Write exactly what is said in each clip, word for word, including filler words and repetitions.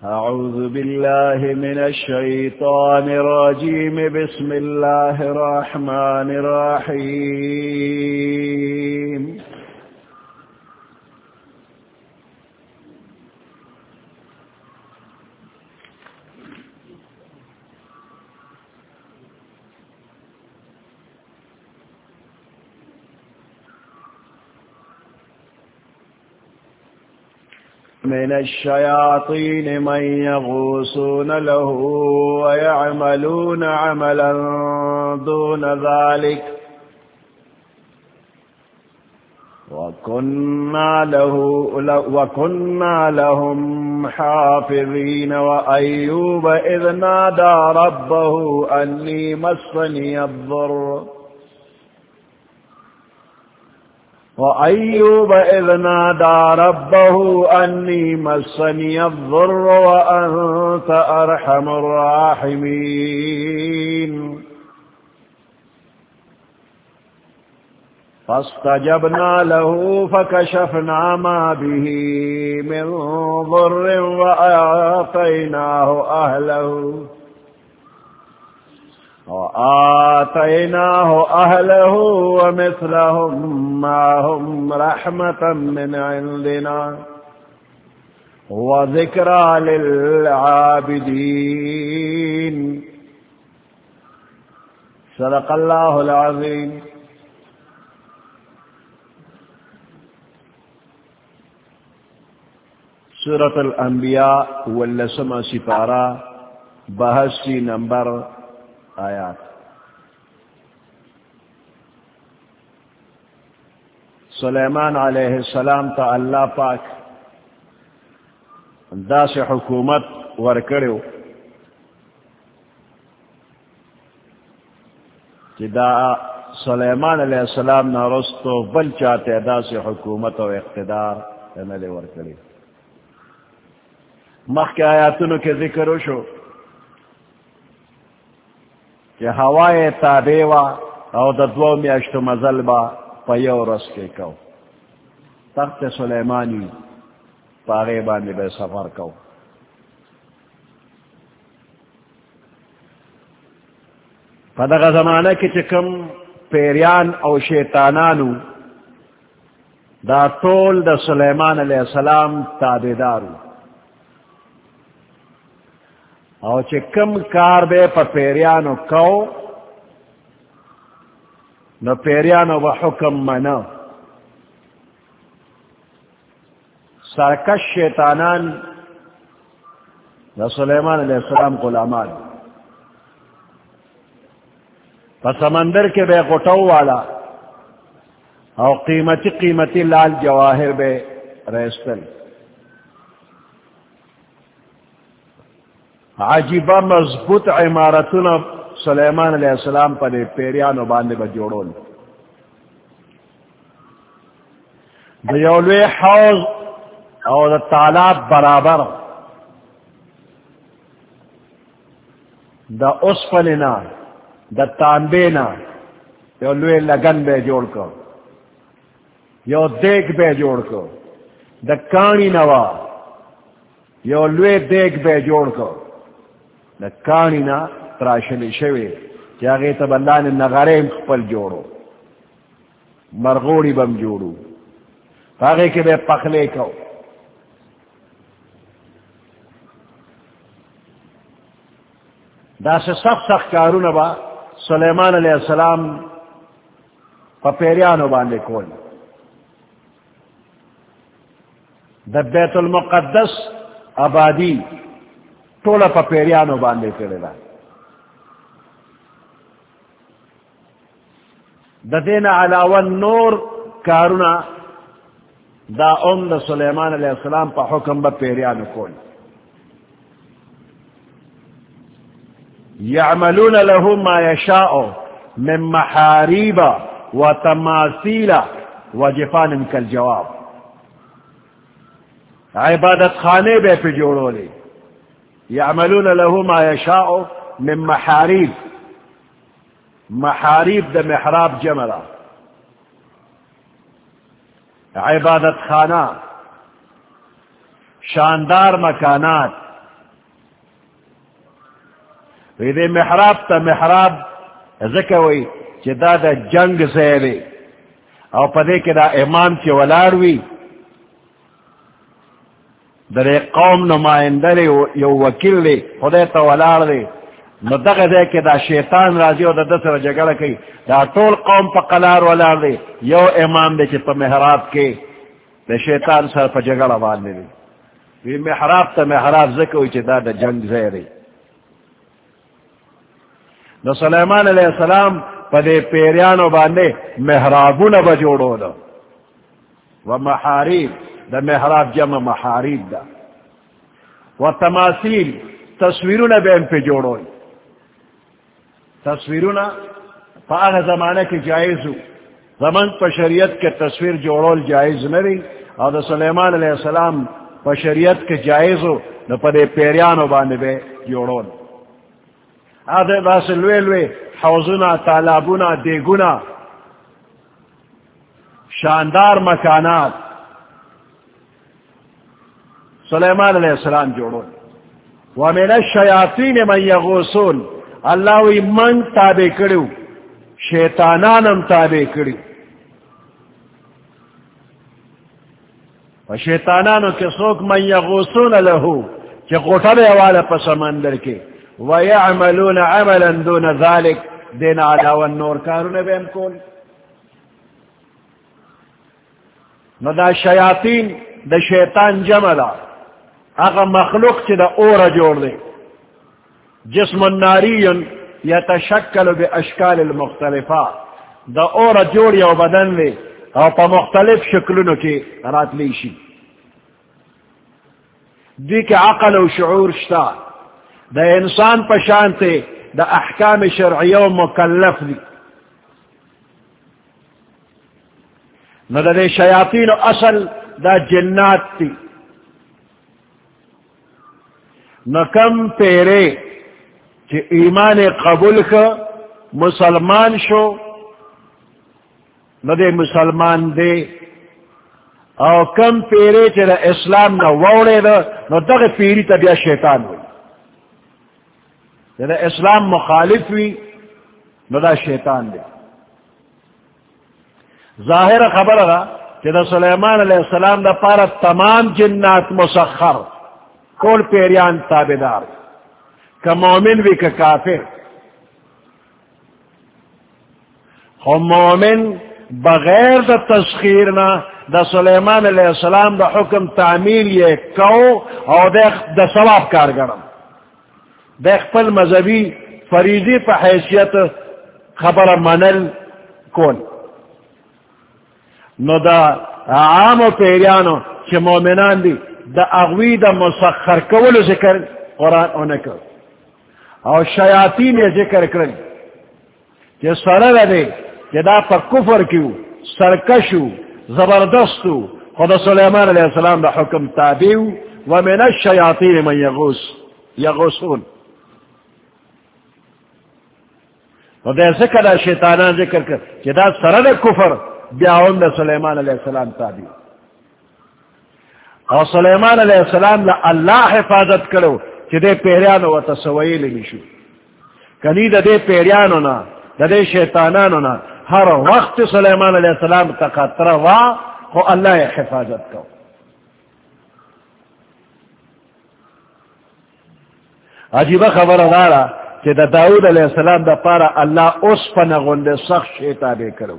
أعوذ بالله من الشيطان الرجيم بسم الله الرحمن الرحيم من الشياطين من يغوصون له ويعملون عملا دون ذلك وكنا له وكنا لهم حافظين وأيوب إذ نادى ربه أني مسني الضر وأيوب إذ نادى ربه أني مسني الضر وأنت أرحم الراحمين فاستجبنا له فكشفنا ما به من ضر وآتيناه أهله وآتيناه أهله ومثلهم معهم رحمة من عندنا وذكرى للعابدين صدق الله العظيم. سورة الانبیاء واللسمہ سپارہ بہسی نمبر آیات. سلیمان علیہ السلام تا اللہ پاک دا سے حکومت ورکڑو کہ دا سلیمان علیہ السلام نا رستو بل چاہتے دا سے حکومت و اقتدار انہلے ورکڑی. مخ کے آیاتنو کے ذکر شو کہ ہوائے تابیوا او ددو میاشتو مزلبا پیو رس کے کو تخت سلیمانی پاغیبانی بے سفر کو. پدغ زمانہ کی چکم پیریان او شیطانانو دا طول دا سلیمان علیہ السلام تابیدارو او چکم کار بے پا پیریانو کو نو پیریانو با حکم منا. سرکش شیطانان دا سلیمان علیہ السلام غلامان پا سمندر کے بے غٹو والا او قیمتی قیمتی لال جواہر بے ریستل. عجیبہ مضبوط عمارتنا سلیمان علیہ السلام پر پیریانو باندے بجوڑول. دا یولوی حوض او دا تالاب برابر دا اسفلنا دا تانبینا یولوی لگن بے جوڑ کو یو دیکھ بے جوڑ کو دا کانی نوا یولوی دیکھ بے جوڑ کو دا کانی نا تراشلی شوی چا غیت بلان نغرین خپل جوڑو مرغوڑی بم جوڑو فاغی کے بے پخلے کو. دا سے سخت سخت کارون با سلیمان علیہ السلام پا پیریانو باندے کول. دا بیت المقدس آبادی تولا پا پیریانو باندے کرے دا. دا دین علاوہ نور کارونا دا ام دا سلیمان علیہ السلام پا حکم با پیریانو کول. یعملون له ما یشاء من محاریب و تماثیل و جفان کالجواب. عبادت خانے بے پہ جوڑو لے. یعملون له ما یشاء من محاریب. محاریب دا محراب جمرہ عبادت خانہ شاندار مکانات ویدے محراب تا محراب ذکوی چی دا دا جنگ زیرے او پدے کے دا امام چی ولاروی در قوم نمائندہ لے یو وکیل لے خدای تا ولار لے نو دغه دے کہ دا شیطان راضی او دا دسر جگڑا کئی دا طول قوم پا قلار ولار لے یو امام دے چی پا محراب کے دا شیطان سر پا جگڑا باندے لے وی محراب تا محراب ذکوی چی دا دا جنگ زیرے نو سلیمان علیہ السلام پدے پیریانو باندے محرابون بجوڑو دا و محاریب دا محراب جمع محاریب دا و تماثیل تصویرون بین پہ جوڑو تصویرون پا آغا زمانہ کی جائز ہو زمان پا شریعت کے تصویر جوڑول جائز نری اور دا سلیمان علیہ السلام پا شریعت کے جائز ہو نو پدے پیریانو باندے بے جوڑول آدھے باس لوے لوے حوضنا تالابنا دیگنا شاندار مکانات سلیمان علیہ السلام جوڑو ومن الشیاطین من یغوصون اللہ وی من تابع کرو شیطانانم تابع کرو و شیطانانو کے سوک من یغوصون لہو چی غٹر والا پسمندر کے وَيَعْمَلُونَ عَمَلًا دُونَ ذَلِكَ دین علاوہ نور کارون بین کول نو دا شیاطین دا شیطان جمع دا اگا مخلوق چی دا اور جوڑ دے جسم ناری یتشکل بی اشکال المختلفہ دا اور جوڑ یو بدن لے او پا مختلف شکلونو کی رات لیشی دی کے عقل و شعور شتا دا انسان پشانتے دا احکام شرعیہ و مکلف دی نو دا دے شیاطین و اصل دا جنات تی نو کم پیرے کہ ایمان قبول کا مسلمان شو نو دے مسلمان دے او کم پیرے چی دا اسلام نا ووڑے دا نو دا پیری تا بیا شیطان ہوئی دا اسلام مخالف ہوئی نو دا شیطان دے ظاہر خبر رہا کہ دا سلیمان علیہ السلام دا پارا تمام جنات مسخر کول پیریان تابدار کا مومن بھی کا کافر خو مومن بغیر دا تسخیرنا دا سلیمان علیہ السلام دا حکم تعمیل یہ کو او دا, دا ثواب کارگرم دا خپل مذہبی فریضی پا حیثیت خبر منل کون نو دا عام و پیریانو چی مومنان دی دا اغوی دا مسخر کولو ذکر قرآن اونکر او شیاطین ذکر کرن چی سرر دے چی دا پا کفر کیو سرکشو زبردستو خدا سلیمان علیہ السلام دا حکم تابیو ومن الشیاطین من یغوس یغوسون و دا ذکر دا شیطانان ذکر کر چی دا سرر کفر بیاون دا سلیمان علیہ السلام تابیو اور سلیمان علیہ السلام لا اللہ حفاظت کرو چی دے پیریانو و تسویل نشو کنی دا دے پیریانو نا دا دے شیطانانو نا ہر وقت سلیمان علیہ السلام تقاتر وا خو اللہ حفاظت کرو عجیبہ خبر دارا کہ دا داود علیہ السلام دا پارا اللہ اس پنغن دے سخت شیطا بے کرو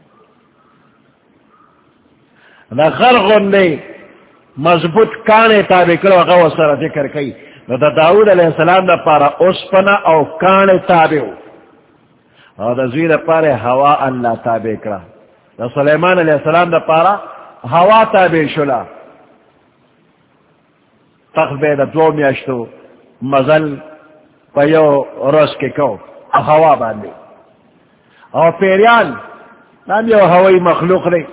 دا غرغن دے مضبوط کانے تابع کرو غو سر ذکر کئی دا داود علیہ السلام دا پارا اس پنا او کانے تابع او دا زوی پارا ہوا اللہ تابع کرا دا سلیمان علیہ السلام دا پارا ہوا تابع شلا تخت بے دا دو میاشتو مزل پیو رس کے کو ہوا باندے او پیریان نام یو ہوائی مخلوق رے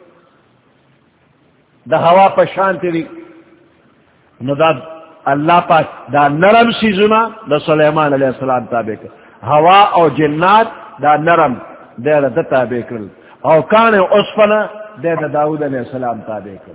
دا ہوا پا شانتی دی نو دا اللہ پاک دا نرم سیزونا دا سلیمان علیہ السلام تابع کر ہوا او جنات دا نرم دے دا تابع کر او کان اسفنا دے دا داود علیہ السلام تابع کر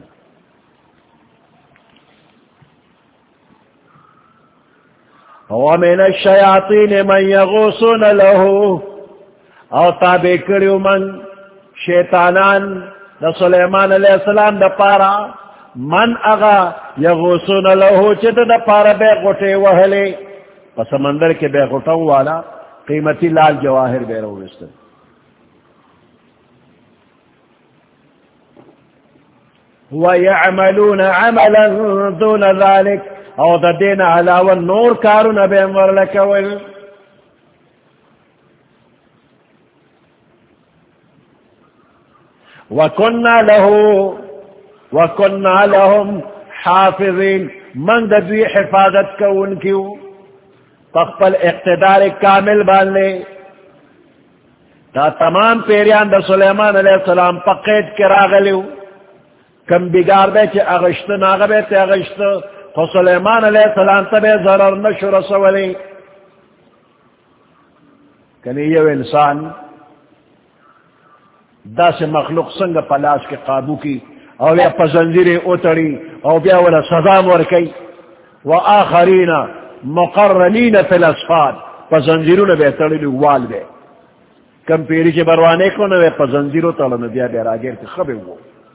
ومن الشیاطین من یغوصون له او تابع کریو من شیطانان دا سلیمان علیہ السلام دا پارا من اغا یغوصون له چت دا پارا بے غٹے وحلے پس سمندر کے بے غٹوں والا قیمتی لال جواہر بے رو رسل وَيَعْمَلُونَ عَمَلًا دُونَ ذَلِكَ او دا دین علاوہ نور کارون بے امور لکول وَكُنَّا لَهُ وَكُنَّا لَهُمْ حَافِظِينَ من دا دوی حفاظت کو ان کیو تقبل اقتدار کامل بالنے دا تمام پیریان دا سلیمان علیہ السلام پقید کرا غلیو کم بگار دے چے اغشت ناغبے تے اغشت تو سلیمان علیہ السلام تبے ضرر نشو رسولی کنی یو انسان دا سے مخلوق سنگ پلاس کے قابو کی او بیا پزنجیری اتری او بیا ولا سزا ورکی و آخرین مقرنین فی الاسفاد پزنجیرون بے تڑی وال بے کم پیری چے بروانے کو نوے پزنجیرو تڑن بیا بیا راگیر کی خبر وہ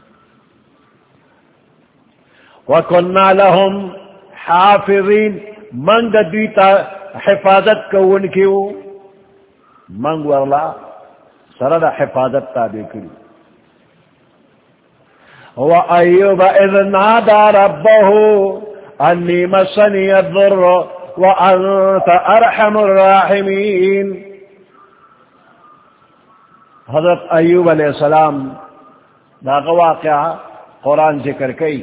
وَكُنَّا لَهُمْ حَافِظِينَ من دا دیتا حفاظت کو ان کیو من ورلا سرد حفاظت تابع کری وَأَيُّوبَ إِذْ نَادَى رَبَّهُ أَنِّي مَسَّنِيَ الضُّرُّ وَأَنْتَ أَرْحَمُ الرَّاحِمِينَ حضرت ایوب علیہ السلام دا واقعہ قرآن ذکر کئی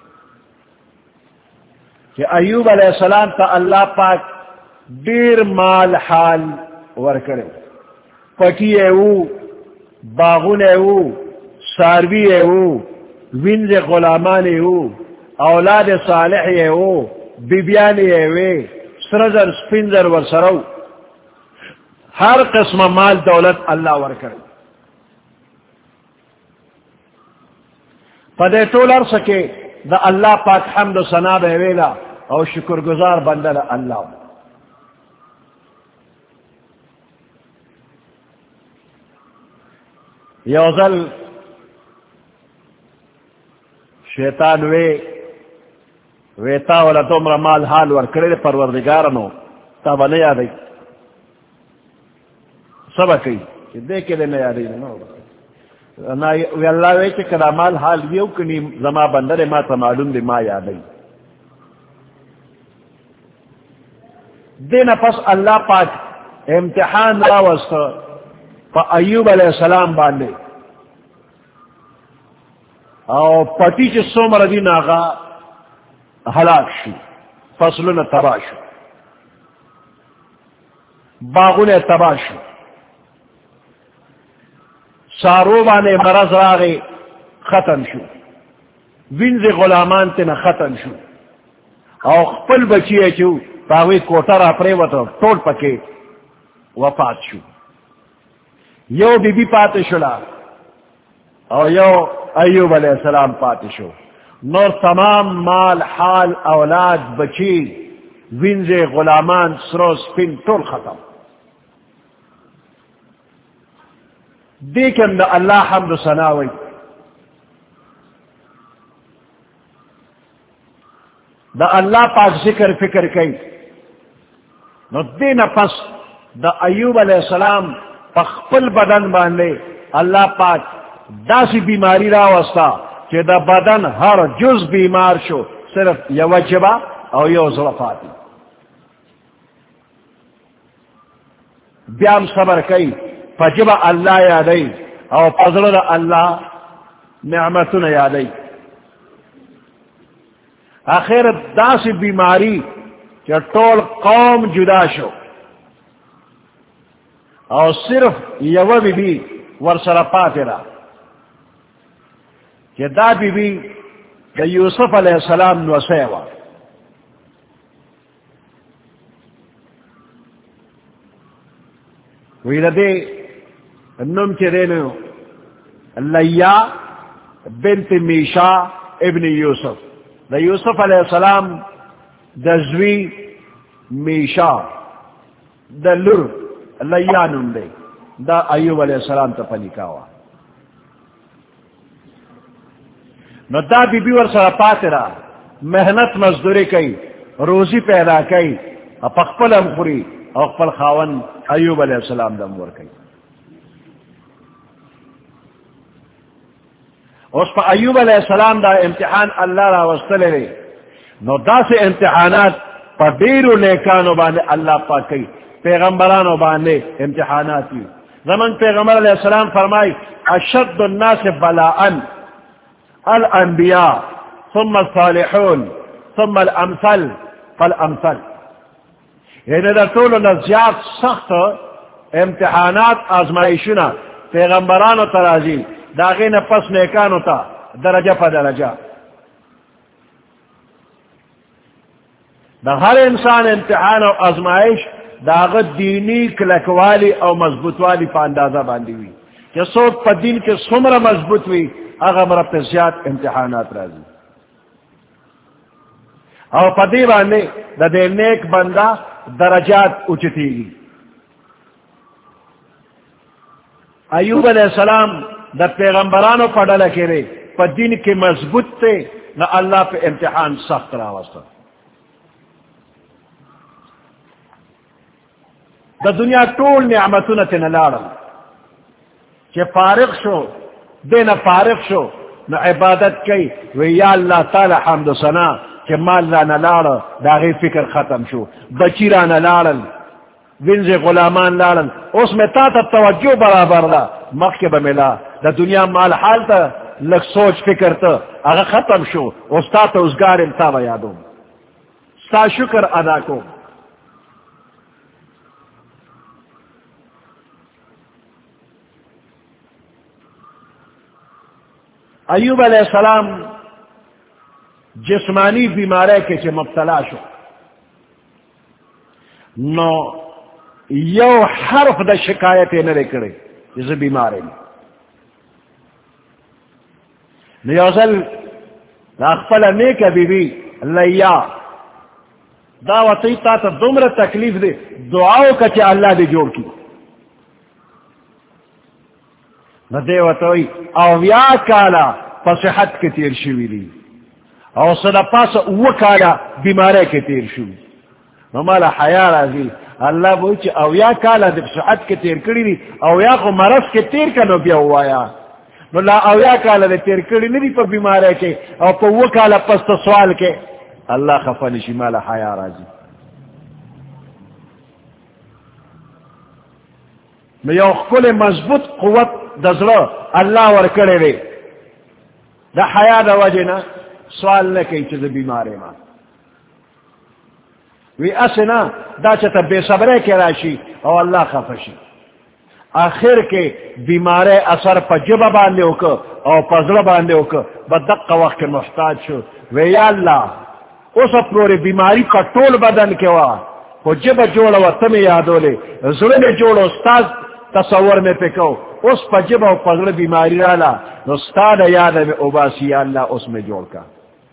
کہ ایوب علیہ السلام تا اللہ پاک دیر مال حال ورکڑے پٹی او باغون او ساروی او ونز غلامان او اولاد صالح او بیبیان او سرزر سپنزر ورسرو ہر قسم مال دولت اللہ ورکڑے پدے ٹولر سکے دا اللہ پاک حمد و ثنا بے ویلا اور شکر گزار بندہ اللہ یوزل شیطان وے ویتا والا تمرا مال حال ورکڑے پروردگارنو تب نہیں یاد سبق دیکھے دے نہیں یاد اللہ وے کہ کدا مال حال یو کنی زما بندر ما تا معلوم دی ما یادی دین پس اللہ پاک امتحان راوست پا ایوب علیہ السلام باندے او پتی چی سومر دی ناغا ہلاک شو فصلون تباہ شو باغون تباہ شو سارو بانے مرض راغے ختم شو ونز غلامان تینا ختم شو او خپل بچیے چو پاوی کوٹر اپرے وطا ٹوٹ پکے وفات شو یو بی بی پاتے شلا او یو ایوب علیہ السلام پاتے شو نور تمام مال حال اولاد بچی ونز غلامان سروس پن ٹول ختم دیکھن دا اللہ حمد ثناوی دا اللہ پاک ذکر فکر کئی نو دین پس دا ایوب علیہ السلام پخپل بدن باندے اللہ پاک دا سی بیماری راوستا کہ دا بدن ہر جز بیمار شو صرف یو جبا او یو ظلفاتی بیام صبر کئی فجبا اللہ یادئی او فضل اللہ نعمتنا یادئی آخر دا سی بیماری کہ طول قوم جدا شو او صرف یو بی بی ورسر پاتے را کہ دا بی بی دا یوسف علیہ السلام نوسیوا ویدہ دے نم کے دینو لیا بنت میشا ابن یوسف دا یوسف علیہ السلام دا زوی میشا دا لر لیانم دے دا ایوب علیہ السلام تا پنکاوا نو دا بی بی ور سر پاتے را محنت مزدوری کئی روزی پیدا کئی اپخپل ام خوری او خپل خاون ایوب علیہ السلام دم ور کئی اس پا ایوب علیہ السلام دا امتحان اللہ را وستلے رے نو دا سے امتحانات پا دیرو نیکانو باندے اللہ پاک کئی پیغمبرانو باندے امتحانات ہوئی زمن پیغمبر علیہ السلام فرمائی اشد الناس بلاءً الانبیاء ثم الصالحون ثم الامثل فالامثل یعنی دا طول نزیاد سخت امتحانات آزمائشنا پیغمبرانو ترازی داغین پس نیکانو تا درجہ پا درجہ دا ہر انسان امتحان و آزمائش داغت دینی کلکوالی او مضبوط والی پا اندازہ باندی ہوئی کہ سوک پا دین کے سمر مضبوط ہوئی اغم رب زیاد امتحانات رازی او پا دی باندے دا دے نیک بندہ درجات اچتی گی ایوب علیہ السلام دا پیغمبرانو پا ڈالا کرے پا دین کے مضبوط تے نہ اللہ پہ امتحان سخت راوستا دا دنیا طول نعمتون تینا لارم کہ فارغ شو دے نہ فارغ شو نہ عبادت کی وی یا اللہ تعالی حمد و ثنا کہ مال لا نہ لار داغی فکر ختم شو بچی را نہ لارن ونز غلامان لارن اس میں تا تا توجہ برابر دا مخ بملا دا دنیا مال حال تا لگ سوچ فکر تا اگر ختم شو استا تا ازگار انتا و یادوں ستا شکر ادا کو ایوب علیہ السلام جسمانی بیمارے کے چے مبتلا شو نو یو حرف دا شکایتیں نہ رکڑے جسے بیمارے میں نیوزل اخفل نیک بی بی لیا دعوتی تا تا دمر تکلیف دے دعاو کا چے اللہ دے جوڑ کی نہ دیوتوئی او یا کالا پسحت کے تیر شوی لی او صدا پاس او کالا بیمارے کے تیر شوی نو مالا حیا رازی اللہ بوئی چی او یا کالا دے پسحت کے تیر کری لی او یا کو مرض کے تیر کا نو بیا ہوایا نو لا او یا کالا دے تیر کری لی پا بیمارے کے او پا او کالا پس سوال کے اللہ خفنشی مالا حیا رازی نو یو کل مضبوط قوت دزلو اللہ ورکڑے لے دا حیا دا وجنا سوال نہ کئی چیز بیمارے ماں وی اسنا دا چتا بے صبرے کے راشی او اللہ خفشی آخر کے بیمارے اثر پا جبا باندے ہوکا او پزر باندے ہوکا بدق وقت کے محتاج شو وی یا اللہ اس اپنوری بیماری کا طول بدن کے وا کو جبا جوڑا و تم یادو لے ظلم جوڑا استاذ تصور میں پکو اس پجب اور پگڑ بیماری رالا استاد یاد میں اباسی اللہ اس میں جوڑ کا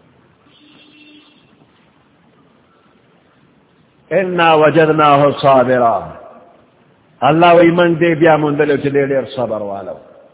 انا وجدناہ صابرا اللہ وی من دے بیا مندلو چلے لیر صبر والو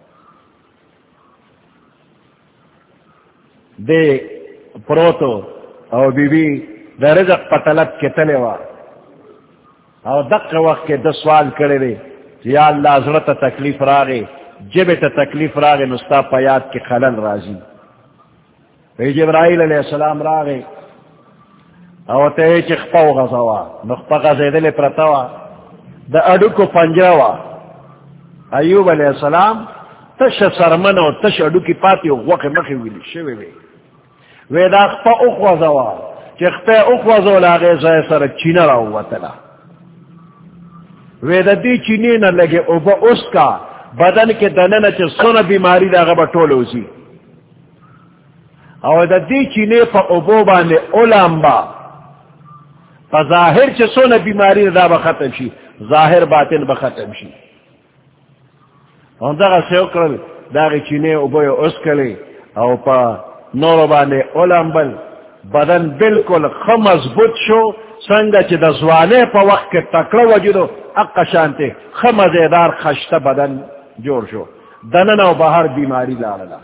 دے پروتو او بی بی دا رزق پتلت کے تلے وار او دق وقت کے دس سوال کرے دے یا اللہ حضرت تکلیف راغے جب تا تکلیف راغے نستا پیات کے خلل رازی وی جبرائیل علیہ السلام راغے او تے چخپاو غزوا نخپا غزیدل پرتوا دا اڈو کو پنجروا ایوب علیہ السلام تش سرمن و تش اڈو کی پاتی و وقت مخی ویلی شوی وی وی دا اخپا اخوزوا چخپا اخوزو لاغے زای سر چینا راو وطلا وی دا دی چینی نہ لگے او با اس کا بدن کے دنن چھ سن بیماری دا غبا ٹولوزی او دا دی چینی پا اوبو باندے اولامبا پا ظاہر چھ سن بیماری دا با ختم شی ظاہر باطن با ختم شی اون دا غا سیوکرل دا غی چینی اوبو اس کلے او پا نورو باندے اولامبل بدن بالکل خ مضبوط شو سنگا چی دا زوانے پا وقت کے تکڑا وجودو اقا شانتے خ مزیدار خشتا بدن جوڑ شو دنن و باہر بیماری لارلا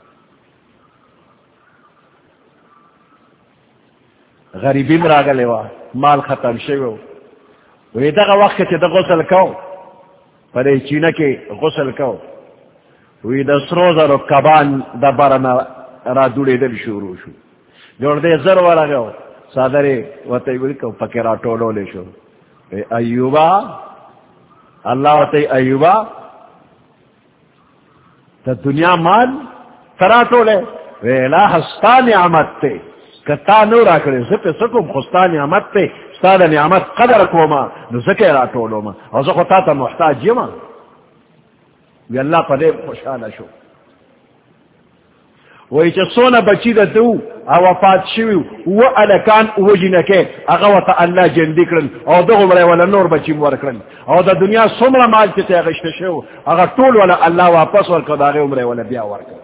غریبی مراغلے وا مال ختم شویو وی دا وقت چی دا غسل کو پدے چینہ کے غسل کو وی دا سروزر و کبان دا برنا را دوڑے دل شروع شو جوڑ دے زر والا گو سادرے وطی کو پکرا ٹولو لے شو ایوبا اللہ وطی ایوبا تا دنیا مال ترا ٹولے ویلا ہستا نعمت تے کتا نورا کرے زپے سکم خستا نعمت تے ستا دا نعمت قدر کوما نو زکے را ٹولو ما او زکو تا تا محتاج یما وی اللہ پدے خوشحالا شو وی چا سونا بچی دا دو او وفات شویو و علکان او جنکے اغوطا اللہ جندی کرن او دو غمرے والا نور بچی مور کرن او دا دنیا سمرا مال چتے اغشت شو اغا طول والا اللہ واپس ورکا دا غمرے والا بیا ورکا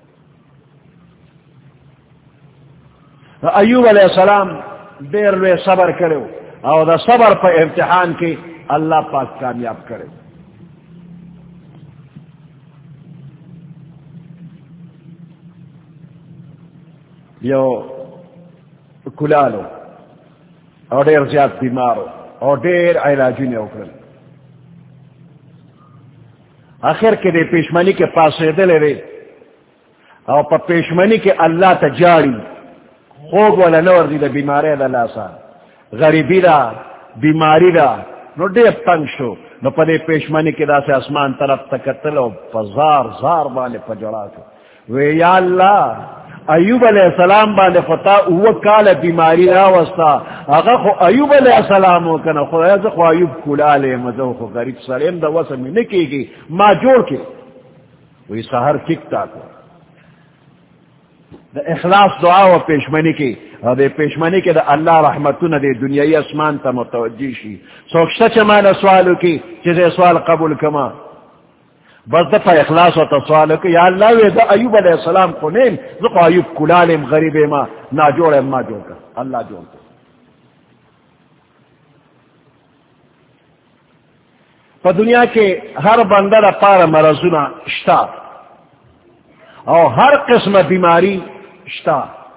ایوب علیہ السلام دیر لوے صبر کرو او دا صبر پا امتحان کی اللہ پاک کامیاب کرے یو کلالو اور دیر زیاد بیمارو اور دیر علاجی نے اکرل آخر کے دے پیشمنی کے پاس دلے رے اور پا پیشمنی کے اللہ تجاری خوب والا نور دی دا بیماری دا لاسا غریبی دا بیماری دا نو دیر تنگ شو نو پا دے پیشمنی کے دا سے اسمان طرف تکتلو پا زار زار بانے پا جڑا شو وی یا اللہ ایوب علیہ السلام باندے خطا اوہ کال بیماری راوستا اگا خو ایوب علیہ السلام کنا خو ایز خو ایوب کلالے مزو خو غریب سلیم دا وسمی نکی گی ما جوڑ کے وی سہر ککتا کو دا اخلاص دعا و پیشمنی کی دا پیشمنی کی دا اللہ رحمتون دے دنیای اسمان تا متوجی شی سوکشتا چمانا سوالو کی چیزے سوال قبول کما بس دفع اخلاص و تصوالو کہ یا اللہ وی دا ایوب علیہ السلام کو نیم زقو ایوب کلالیم غریبے ما نا جوڑیم ما جوڑ کر اللہ جوڑ کر پا دنیا کے ہر بندر پار مرضونا اشتا اور ہر قسم بیماری اشتا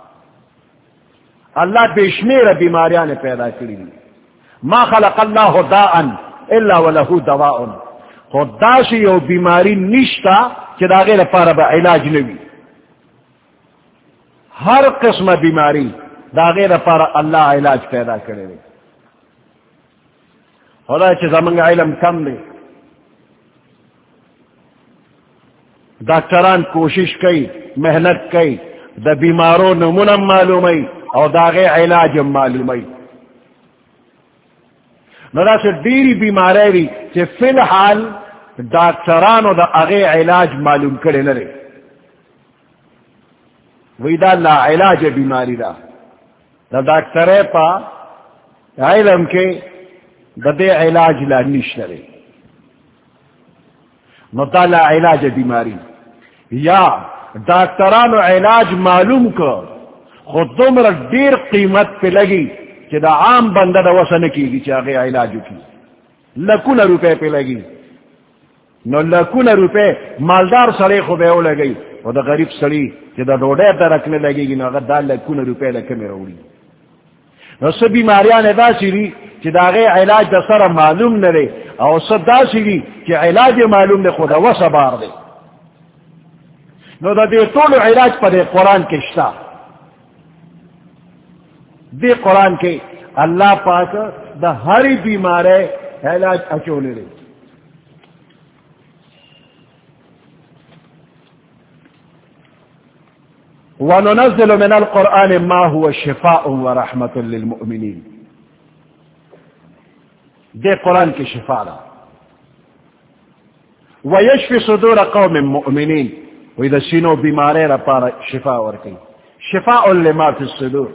اللہ بیشمیر بیماریاں نے پیدا کری ما خلق اللہ داءن الا ولہو دواءن خدا سے یو بیماری نشتا کہ دا غیر پارا با علاج نوی ہر قسم بیماری دا غیر پارا اللہ علاج پیدا کرے رہے خدا چھ زمانگ علم کم دے ڈاکٹران کوشش کئی محنت کئی دا بیماروں نمونم معلومی اور دا غیر علاج معلومی ندا سے دیری بیمارے بھی کہ فی الحال ڈاکٹرانو دا اغی علاج معلوم کرے نرے وی دا لا علاج بیماری دا دا ڈاکٹرے پا علم کے دا دے علاج لا نش نرے نو دا لا علاج بیماری یا ڈاکٹرانو علاج معلوم کر خود دمر دیر قیمت پہ لگی کہ دا عام بندہ دا وسن کی گی چاہے علاجو کی لکون روپے پہ لگی نو لکون روپے مالدار سڑے خو بے او لگئی و دا غریب سڑی کہ دا روڑے تا رکھنے لگے گی نو اگر دا لکون روپے لکے میں روڑی نو سب بیماریاں دا سیری کہ دا غیر علاج دا سر معلوم نرے او سب دا سیری کہ علاج معلوم نے خدا وسا بار دے نو دا دے طول علاج پا دے قرآن کے شتا دے قرآن کے اللہ پاک دا ہری بیمارے علاج اچولے رہے وَنُنَزِّلُ مِنَ الْقُرْآنِ مَا هُوَ شِفَاءٌ وَرَحْمَةٌ لِلْمُؤْمِنِينَ دے قرآن کی شفا دا وَيَشْفِ صُدُورَ قَوْمٍ مُؤْمِنِينَ وَإِذَا سِنُوا بِمَارَيْ رَپارا شفا ورکی شفاء لما فی الصدور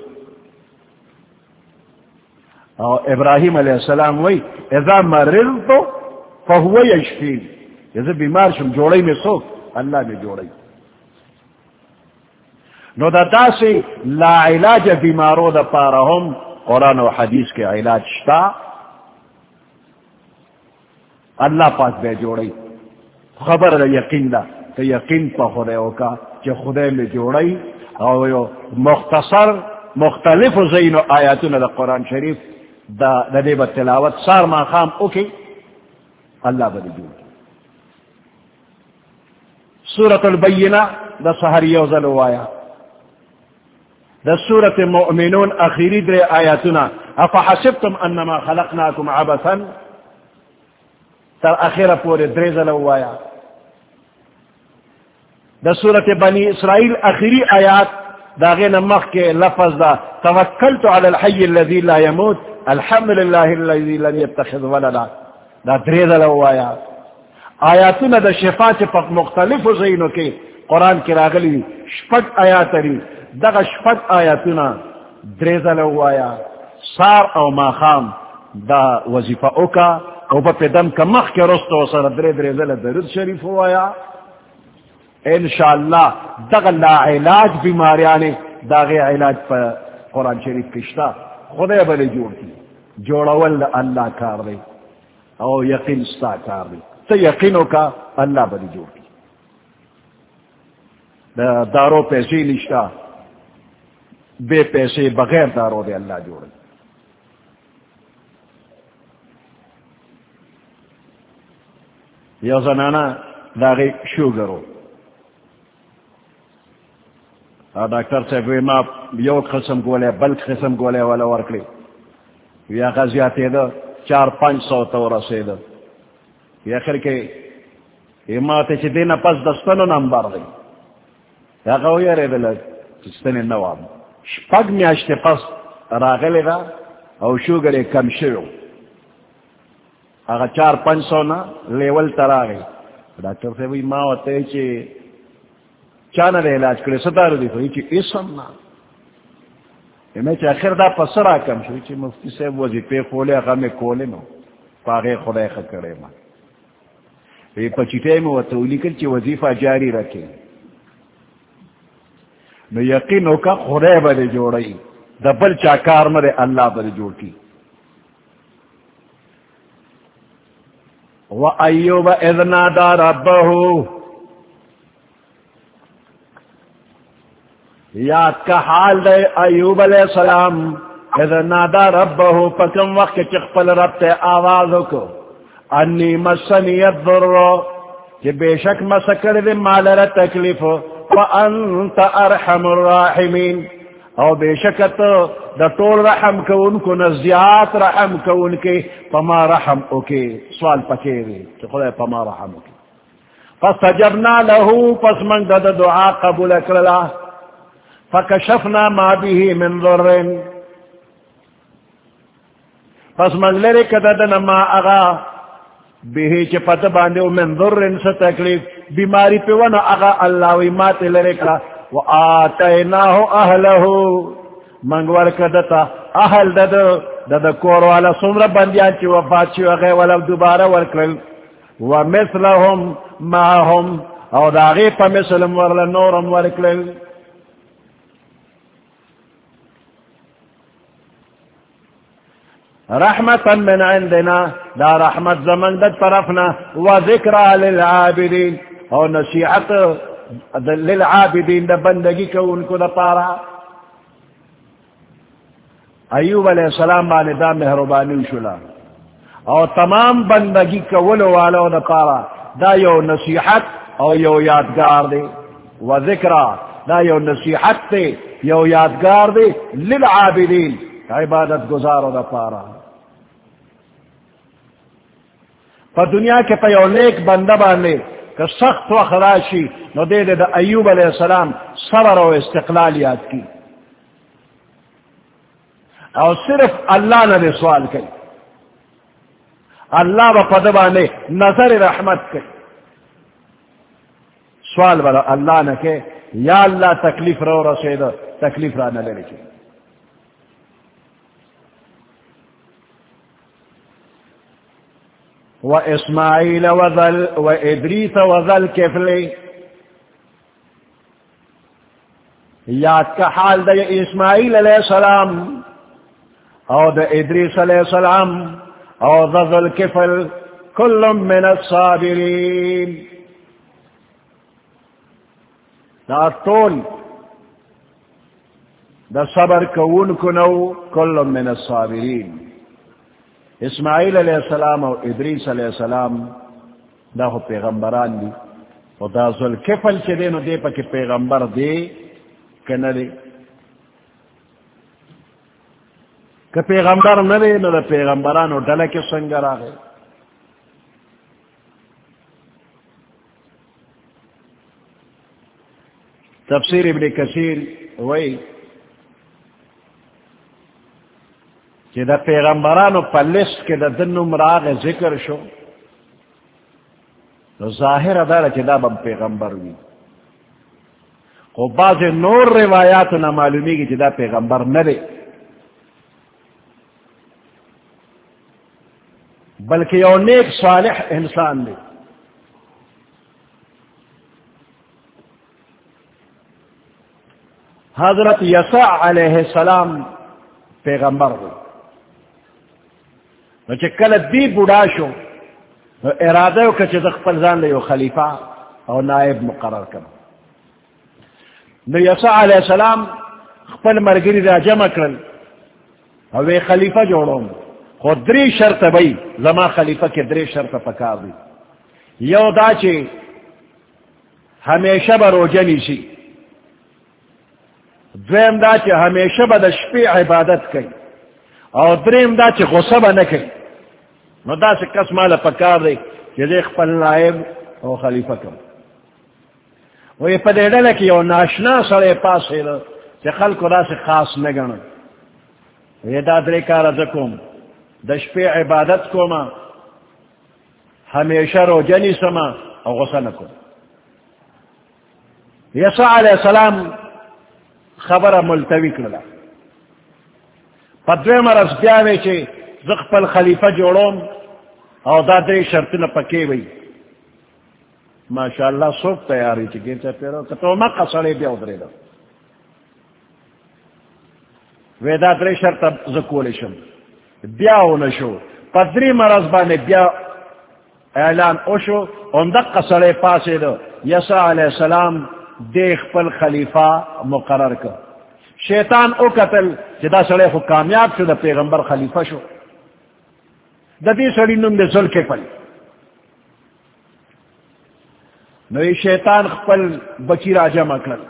اور ابراہیم علیہ السلام وی اذا مرضت فهو یشفین جیسے بیمار شم جوڑی میں سوک اللہ نے جوڑی نو دا دا سے لا علاج بیمارو دا پارہم قرآن و حدیث کے علاج شتا اللہ پاک بے جوڑی خبر دا یقین دا کہ یقین پا خدایو کا کہ خدای میں جوڑی او مختصر مختلف زین و آیاتون دا قرآن شریف دا دا دے با تلاوت سار ما خام اوکی اللہ با دی جوڑی سورة البینہ دا سہر یوزل وایا دا سورة مؤمنون اخیری در آیاتنا افحسبتم انما خلقناکم عبثا تر اخیر پورے دریزل وایا دا سورة بنی اسرائیل اخیری آیات دا غین مخ کے لفظ دا توکلت علی الحی الذی لا يموت الحمد للہ الذی لم يتخذ ولدا دا دریزل وایا آیاتنا دا شفا چی پا مختلف زینو کے قرآن کی راغلی شپک آیات ری دا شپک آیاتنا دریزل وایا سار او ماخام دا وظیفہ اوکا او پا پیدم کا مخ کے رستو سر درے دریزل درد شریف وایا انشاءاللہ دا لا علاج بیماریانے دا غی علاج پا قرآن شریف کشتا خدای بلے جوڑ کی جوڑا ول اللہ کار دے او یقین ستا کار دے تو یقینوں کا اللہ بلی جوڑ کی دا دارو پیسے نشتا بے پیسے بغیر دارو دے اللہ جوڑ یا زنانا داغی شوگرو ڈاکٹر صاحب ما یو قسم گولے بلک قسم گولے والا ورکلی یا غزیاتی دا چار پانچ سو تو رسید یا خیر کے اماتے چی دینا پس دستنو نمبر دی یا قوی رید لگ چستنی نواب شپگ میاشتے پس راغلی دا او شوگری کم شو اگا چار پانچ سو نا لیول تراغی ڈاکٹر صاحب ما ہوتے چی چانا دے علاج کرے ستارو دی خوئی چی اسم نا میں چی اخیر دا پسرا کم شوئی چی مفتی صاحب وزیپے کھولے اگا میں کھولے نو پاگے خدای خد کرے ما یہ پچیتے میں وہ تولی کر چی وظیفہ جاری رکھے نو یقینو کا خدای بلے جوڑی دا بل چاکار مرے اللہ بلے جوڑ کی وَأَيُّوبَ إِذْ نَادَى رَبَّهُ یاد کا حال دے ایوب علیہ السلام اذ نادا ربہو پکم وقت چقپل رب تے آوازو کو انی مسنی الضر کہ بے شک مسکر دے مالر تکلیف وانت ارحم الراحمین او بے شکت دا طول رحم کو ان کو نزیات رحم کو ان کے پما رحم اوکے سوال پکے دے کہ خدا پما رحم اوکے فاستجبنا لہو پس من دا دعا قبول اکرلا فکشفنا ما به من ضر پس من لرے کددنا ما اغا به چی پت باندے من ضر سا تکلیف بیماری پی ون اغا اللہ وی مات لرے کا وآتیناہو اہلہو منگور کدتا اہل دد دد کور والا سمر بندیان چی وفات چی وغی والا دوبارہ ورکل ومثلہم معہم او داغی پا مثلم ورل نورم ورکل رحمتا من عندنا دا رحمت زمن دد طرفنا وذکرہ للعابدین اور نصیحت للعابدین دا بندگی کو ان کو دا پارا ایوب علیہ السلام بانے دا مہربانی شلا اور تمام بندگی کو ولو والو دا پارا دا یو نصیحت اور یو یادگار دے وذکرہ دا یو نصیحت دے یو یادگار دے للعابدین عبادت گزارو دا پارا پا دنیا کے پا یو نیک بندہ باندے کہ سخت و خراشی نو دے دے دا ایوب علیہ السلام صبر و استقلال یاد کی اور صرف اللہ نے دے سوال کی اللہ با پا دبانے نظر رحمت کی سوال بلا اللہ نے کہ یا اللہ تکلیف رو رسید تکلیف را نہ لے کی وإسماعيل وذل وإدريس وذل كفل یاد کا حال دا اسماعیل علیہ السلام اور دا ادریس علیہ السلام اور دا ذوالکفل کل من الصابرین دا طول دا صبر کون کنو کل من الصابرین اسماعیل علیہ السلام اور ادریس علیہ السلام دا ہو پیغمبران دی اور دا ذوالکفل چلے نو دے پا کہ پیغمبر دے کہ نہ دے کہ پیغمبر نہ دے نہ پیغمبران اور ڈلہ کے سنگر آگئے تفسیر ابن کثیر وہی کہ دا پیغمبرانو پا لسٹ کے دا دن مراغ ذکر شو تو ظاہر ادارہ کہ دا بم پیغمبر ہوئی کو بعض نور روایات نہ معلومی کی جدا پیغمبر نہ دے بلکہ یو نیک صالح انسان دے حضرت یسع علیہ السلام پیغمبر ہوئی نو کل دی بوڑھا شو نو ارادہ ہو کہ خپل ځان له خلیفہ او نائب مقرر کر نو یسع علیہ السلام خپل مرگری را جمع کرل او وی خلیفہ جوڑوں خود دری شرط بھئی زما خلیفہ کے دری شرط پکار دی یو دا چے ہمیشہ با روجنی سی دویم دا چے ہمیشہ با دا شپی عبادت کئی اور دریم دا چے غصہ با نکئی نو دا سے کس مالا پکار دی کہ دیکھ پل نائب او خلیفہ کم وہ یہ پدے ڈلے کہ یو ناشنا سڑے پاس ہے کہ خلق دا سے خاص نگن یہ دا درے کارا زکوم دشپ عبادت کو ما ہمیشہ رو جنی سما او غصہ نکو یسع علیہ السلام خبر ملتوی کرلا پدوے مرس بیاوے چھے زخپل خلیفہ جوڑوم او دا درے شرط نہ پکے وئی ماشاءاللہ سوک تیاری چی گیر پیرو کتو مقا سڑے بیا ادرے دا ویدا درے شرط زکولشم بیا اونشو پدری مرض بانے بیا اعلان اوشو اندق سڑے پاسے دا یسع علیہ السلام دیکھ پل خلیفہ مقرر کر شیطان او قتل جدا سڑے خو کامیاب شو دا پیغمبر خلیفہ شو دا دی سڑی نم دے ذوالکفل نو یہ شیطان خپل بچی راجہ مکرل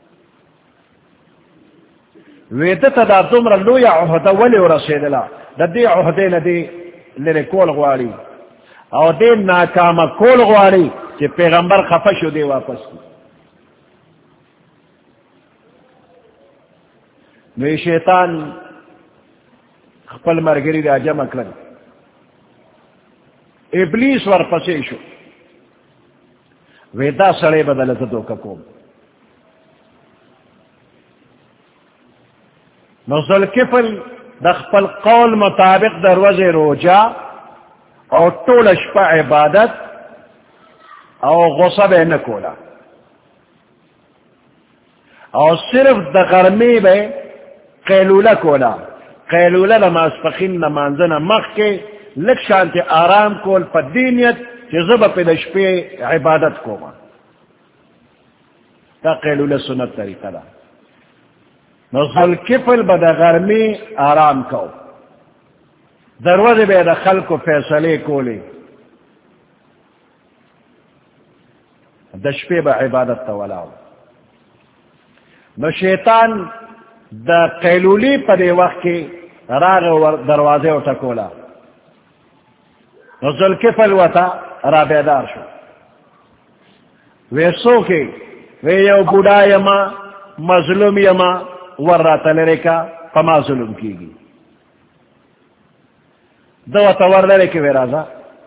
ویدتا دا دمر لو یا عہدہ ولی ورسیدلا دا دی عہدے ندی لرے کول غواری او دے ناکاما کول غواری کہ پیغمبر خفشو دے واپس کی نو یہ شیطان خپل مرگری راجہ مکرل ابلیس ور پسے شو ویدا سڑے بدل زدو ککوم نو ذوالکفل دخپل قول مطابق دروز روجا او طول اشپا عبادت او غصب نکولا او صرف دغرمی بے قیلولہ کولا قیلولہ لماسفقین نمانزن مخ کے لک شانت آرام کول پا دینیت کہ زب پہ دشپے عبادت کو ما تا قیلول سنت طریقہ دا نو ذوالکفل بدا غرمی آرام کو دروازے بے دا خلق کو فیصلے کولے دشپے با عبادت تولاو نو شیطان دا قیلولی پا دے وقت کے راغ دروازے اٹھا کولا نو ذوالکفل وطا را بیدار شو وی سو کے وی یو بوڑا یما مظلوم یما ور را تلرے کا پما ظلم کی گی دو وطا ور لرے کے وی رازا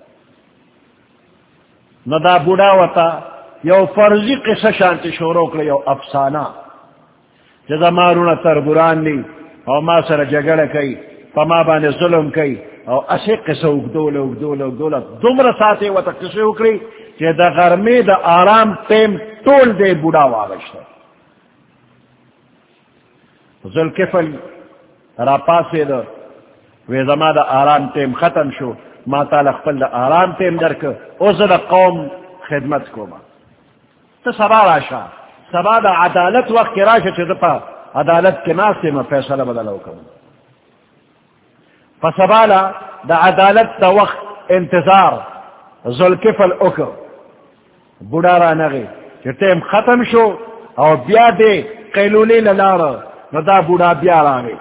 نو دا بوڑا وطا یو فرضی قصہ شانتی شورو کلی یو افسانہ جزا مارونا تربران لی او ما سر جگڑ کئی پما بانے ظلم کئی او اسی قصہ اگدول اگدول اگدول دمر ساتے و تا قصہ اکری کہ دا غرمی دا آرام تیم طول دے بوڑا واغشتا ذوالکفل را پاسے دا وی زما دا آرام تیم ختم شو ما تعالی خپل دا آرام تیم درک اوز دا قوم خدمت کو ما تا سبا راشا سبا دا عدالت وقت کی راشا چی دا پا عدالت کے ناسے میں فیصلہ بدلو کروں فسبا دا عدالت دا وقت انتظار ذوالکفل اکر بوڑا را نغی چی تیم ختم شو او بیا دے قیلولی للار نو دا بوڑا بیا رانگی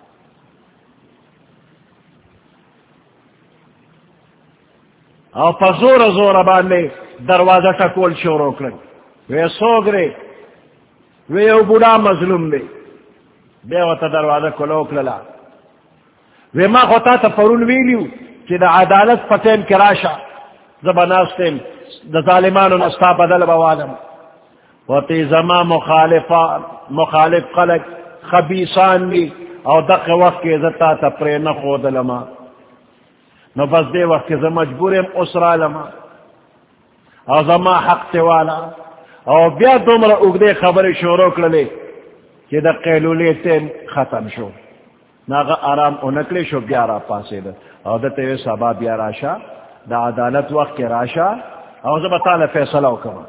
او پا زور زور باندے دروازہ ٹکول شروع کرن وی سوگ رے وی او بوڑا مظلوم دے بے وطا دروازہ کلوک للا وی ما خوتا تا پرون ویلیو چی دا عدالت پتین کراشا زباناستیم دا ظالمانو نستا بدل بوالم وطی زمان مخالفان مخالف خلق خبیصان دی او دق وقت کے زتا تا پرے نخود لما نو بس دے وقت کے زم مجبوریم اسرا لما او زما حق توالا او بیا دومرا اگدے خبر شروع کرلے کہ دا قیلولی تیم ختم شو ناغا آرام اونکلے شو بیا را پاسے دا او دا تیوے سبا بیا راشا دا عدالت وقت کے راشا او زبا تعالی فیصلہ کما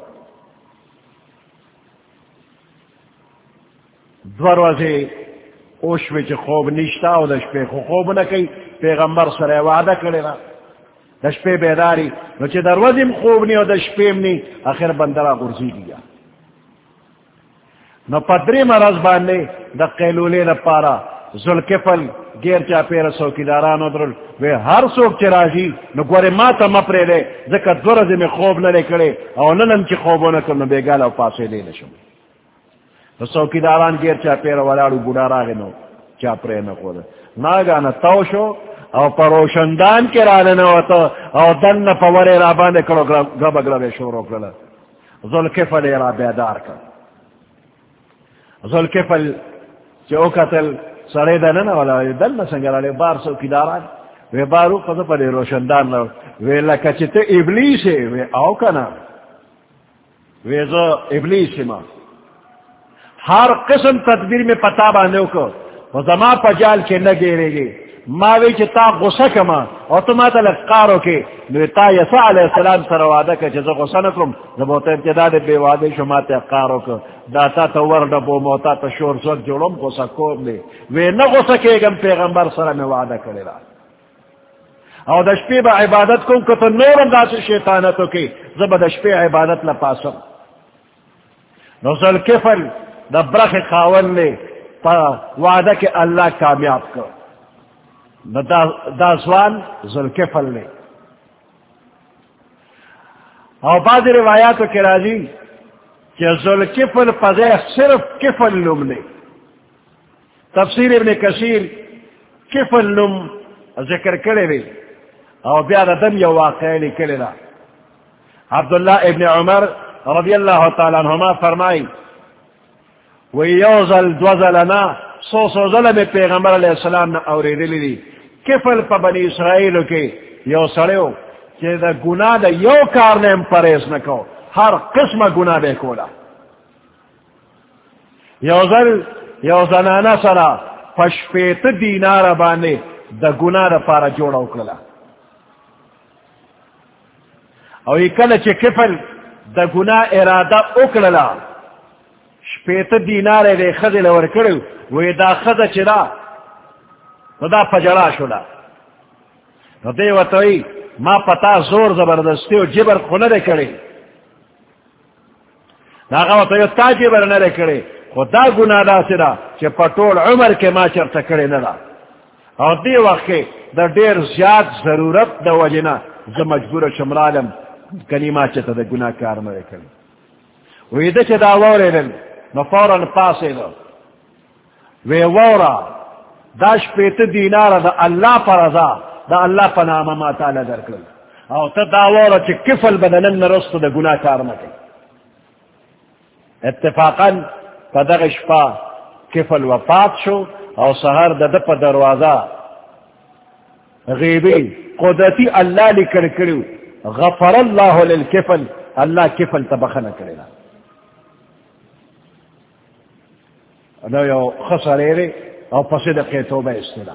دروازے اوشوی چی خوب نشتا او دا شپے خو خوب نکی پیغمبر سر وعدہ کرے نا دا شپے بیداری نو چی دروازیم خوب نی او دا شپیم نی آخر بندرہ غرزی دیا نو پدری مرز باندے دا قیلولے نا پارا ذوالکفل گیر چا پیر سوکی دارانو درل وی ہر سوک چی راجی نو گوری ما تا مپرے لے ذکر دورزی میں خوب نلے کرے او ننم چی خوبو نکل نو بیگالا و پاسے لے لشم نو سوکی داران گیر چا پیر والارو بوڑا راگی نو چا پرے نکو دا ناگانا توشو او پروشندان کے رالنا ہوتا او دن پورے رابانے کرو گرب گرب شورو کرلا ذوالکفل را بیدار کر ذوالکفل چی او قتل سڑے دننا والا دن سنگر علی بار سو کی داران وی بارو قضا پڑے روشندان لو وی لکا چی تے ابلیس ہے وی آو کنا وی زو ابلیس ما ہر قسم تدبیر میں پتا باندھو کو وہ زما پجال کے نہ گیرے گی ماوی چی تا غصہ کما اور تم آتا لقارو کے نوی تا یسا علیہ السلام سر وعدہ کا چیزا غصہ نکلم زبوتا امتداد بے وعدے شما تا قارو کا داتا تا ورد بو موتا تا شور زد جولم غصہ کور لے وی نا غصہ کے گم پیغمبر سر میں وعدہ کرے را او دشپی با عبادت کن کتا نورم دا سے شیطانتو کی زبا دشپی عبادت لپاسم نو ذوالکفل دا برخ خاون لے پا وعدہ کے اللہ کامیاب کر دا سوال ذوالکفل نے اور بعض روایاتوں کے راضی کہ ذوالکفل پذے صرف کفل نم نے تفسیر ابن کثیر کفل نم ذکر کرے رہے اور بیاد دم یا واقعی لکلے را عبداللہ ابن عمر رضی اللہ تعالیٰ عنہما فرمائی ویوزل دوزلنا سو سو ظلم پیغمبر علیہ السلام نا اوری دلی دی کفل پا بنی اسرائیلو کے یو سڑیو کہ دا گناہ دا یو کارنیم پریس نکو ہر قسم گناہ بے کولا یو ظل یو زنانا سرا پشپیت دینار بانے دا گناہ دا پارا جوڑا اکلا او اکل چے کفل دا گناہ ارادہ اکلا شپیت دینار دے خزل ورکڑو وی دا خزا چلا نو دا پجڑا شلا نو دے وطوئی ما پتا زور زبردستی و جبر خونه دے کڑی ناغا وطوئی تا جبر ندے کڑی خود دا گناہ دا سرا چے پٹول عمر کے ما چرتا کڑی ندا اور دی وقت کے دا دیر زیاد ضرورت دا وجنا زا مجبور شمرالم کنی ما چرتا دا گناہ کار ندے کڑی وی دا چے دا وورے دن نو فوراً پاسے دا وی وورا داش پیت دینار دا اللہ پر رضا دا اللہ پا نام ما تعالی درکل او تا داورا چی کفل بدنن نرست دا گناہ کار مکی اتفاقا پا دغش پا کفل وفات شو او سہر دا دا پا دروازہ غیبی قدرتی اللہ لکر کرو غفر اللہ للکفل اللہ کفل تبخن کرنا نو یو خسریری او پصدقی توبہ استلا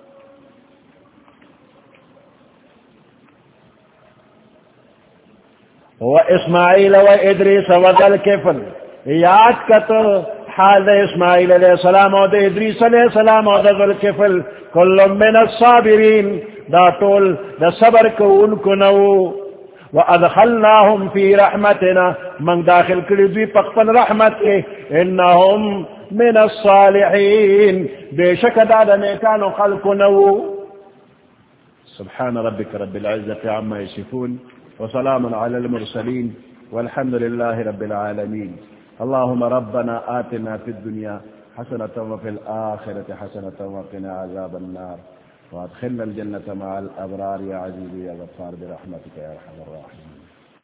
و اسماعیل و ادریس و ذل کفل یاد کتو حال اسماعیل علیہ السلام و ادریس علیہ السلام و ذل کفل کل من الصابرین دا طول دا صبر کو ان کو نو وادخلناهم في رحمتنا من داخل کردوی پقپن رحمت کے انہم من الصالحین بے شک دادا نیکانو خلق نو سبحان ربك رب العزة عما يصفون وسلام على المرسلين والحمد لله رب العالمين اللهم ربنا آتنا في الدنيا حسنة وفي الآخرة حسنة وقنا عذاب النار وادخلنا الجنة مع الأبرار يا عزيز يا غفار برحمتك يا أرحم الراحمين